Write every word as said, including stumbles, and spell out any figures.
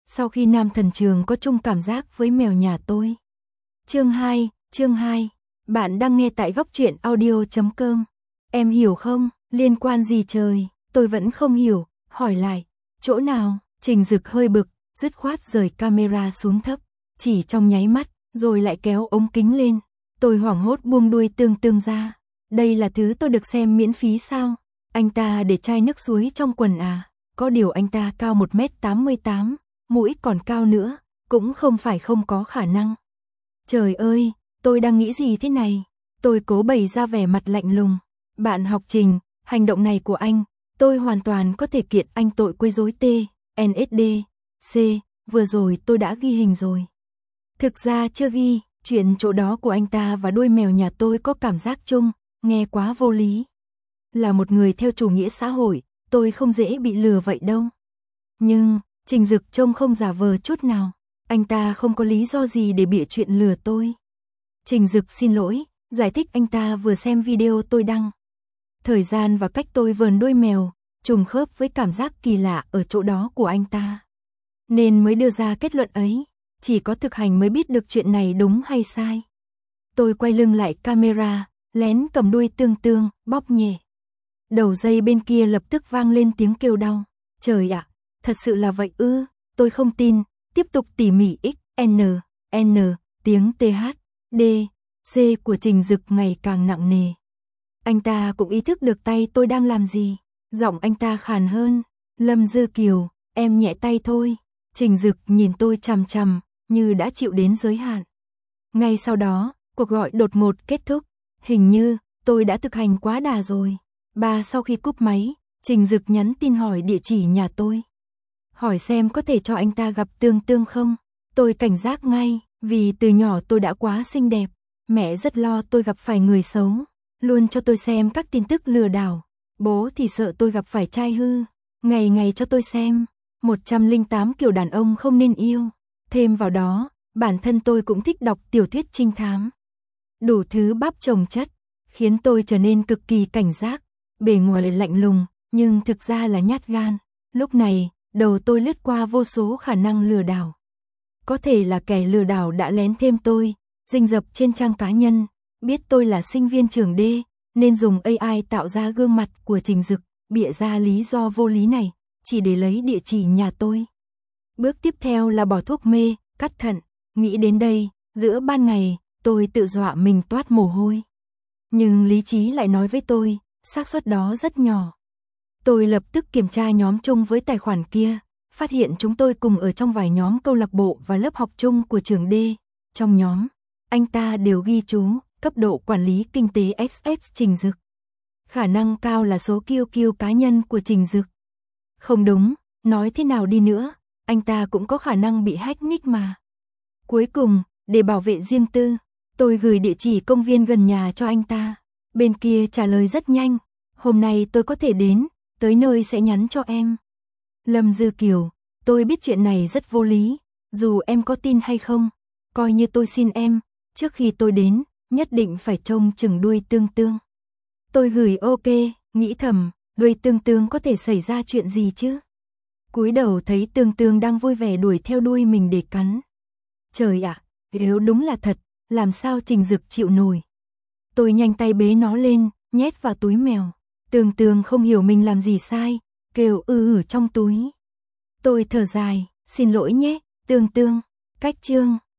Sau khi Nam Thần Trường có chung cảm giác với mèo nhà tôi. Chương hai, chương hai. Bạn đang nghe tại góc truyện audio chấm com. Em hiểu không, liên quan gì trời, tôi vẫn không hiểu, hỏi lại, chỗ nào, Trình Dực hơi bực, dứt khoát rời camera xuống thấp, chỉ trong nháy mắt, rồi lại kéo ống kính lên. Tôi hoảng hốt buông đuôi Tương Tương ra. Đây là thứ tôi được xem miễn phí sao? Anh ta để chai nước suối trong quần à? Có điều anh ta cao một mét tám mươi tám, mũi còn cao nữa, cũng không phải không có khả năng. Trời ơi, tôi đang nghĩ gì thế này? Tôi cố bày ra vẻ mặt lạnh lùng. Bạn học Trình, hành động này của anh, tôi hoàn toàn có thể kiện anh tội quấy rối T, N S D, C, vừa rồi tôi đã ghi hình rồi. Thực ra chưa ghi, chuyện chỗ đó của anh ta và đuôi mèo nhà tôi có cảm giác chung, nghe quá vô lý. Là một người theo chủ nghĩa xã hội, tôi không dễ bị lừa vậy đâu. Nhưng, Trình Dực trông không giả vờ chút nào, anh ta không có lý do gì để bịa chuyện lừa tôi. Trình Dực xin lỗi, giải thích anh ta vừa xem video tôi đăng. Thời gian và cách tôi vờn đuôi mèo, trùng khớp với cảm giác kỳ lạ ở chỗ đó của anh ta. Nên mới đưa ra kết luận ấy, chỉ có thực hành mới biết được chuyện này đúng hay sai. Tôi quay lưng lại camera, lén cầm đuôi Tương Tương, bóp nhẹ. Đầu dây bên kia lập tức vang lên tiếng kêu đau. Trời ạ, thật sự là vậy ư, tôi không tin, tiếp tục tỉ mỉ x, n, n, tiếng th, d, c của Trình Dực ngày càng nặng nề. Anh ta cũng ý thức được tay tôi đang làm gì, giọng anh ta khàn hơn, Lâm Dư Kiều, em nhẹ tay thôi. Trình Dực nhìn tôi chằm chằm, như đã chịu đến giới hạn. Ngay sau đó, cuộc gọi đột ngột kết thúc, hình như tôi đã thực hành quá đà rồi. Ba sau khi cúp máy, Trình Dực nhắn tin hỏi địa chỉ nhà tôi. Hỏi xem có thể cho anh ta gặp Tương Tương không? Tôi cảnh giác ngay, vì từ nhỏ tôi đã quá xinh đẹp. Mẹ rất lo tôi gặp phải người xấu, luôn cho tôi xem các tin tức lừa đảo. Bố thì sợ tôi gặp phải trai hư, ngày ngày cho tôi xem một trăm lẻ tám kiểu đàn ông không nên yêu. Thêm vào đó, bản thân tôi cũng thích đọc tiểu thuyết trinh thám. Đủ thứ bắp chồng chất, khiến tôi trở nên cực kỳ cảnh giác. Bề ngoài lạnh lùng, nhưng thực ra là nhát gan. Lúc này, đầu tôi lướt qua vô số khả năng lừa đảo. Có thể là kẻ lừa đảo đã lén thêm tôi, rình rập trên trang cá nhân, biết tôi là sinh viên trường D, nên dùng A I tạo ra gương mặt của Trình Dực, bịa ra lý do vô lý này, chỉ để lấy địa chỉ nhà tôi. Bước tiếp theo là bỏ thuốc mê, cắt thận. Nghĩ đến đây, giữa ban ngày, tôi tự dọa mình toát mồ hôi. Nhưng lý trí lại nói với tôi, xác suất đó rất nhỏ. Tôi lập tức kiểm tra nhóm chung với tài khoản kia, phát hiện chúng tôi cùng ở trong vài nhóm câu lạc bộ và lớp học chung của trường D. Trong nhóm, anh ta đều ghi chú, cấp độ quản lý kinh tế ích ích Trình Dực. Khả năng cao là số kiu kiu cá nhân của Trình Dực. Không đúng, nói thế nào đi nữa, anh ta cũng có khả năng bị hack nick mà. Cuối cùng, để bảo vệ riêng tư, tôi gửi địa chỉ công viên gần nhà cho anh ta. Bên kia trả lời rất nhanh, hôm nay tôi có thể đến, tới nơi sẽ nhắn cho em. Lâm Dư Kiều, tôi biết chuyện này rất vô lý, dù em có tin hay không, coi như tôi xin em, trước khi tôi đến, nhất định phải trông chừng đuôi Tương Tương. Tôi gửi ok, nghĩ thầm, đuôi Tương Tương có thể xảy ra chuyện gì chứ? Cúi đầu thấy Tương Tương đang vui vẻ đuổi theo đuôi mình để cắn. Trời ạ, nếu đúng là thật, làm sao Trình Dực chịu nổi? Tôi nhanh tay bế nó lên, nhét vào túi mèo. Tương Tương không hiểu mình làm gì sai, kêu ư ử trong túi. Tôi thở dài, xin lỗi nhé, Tương Tương. Cách chương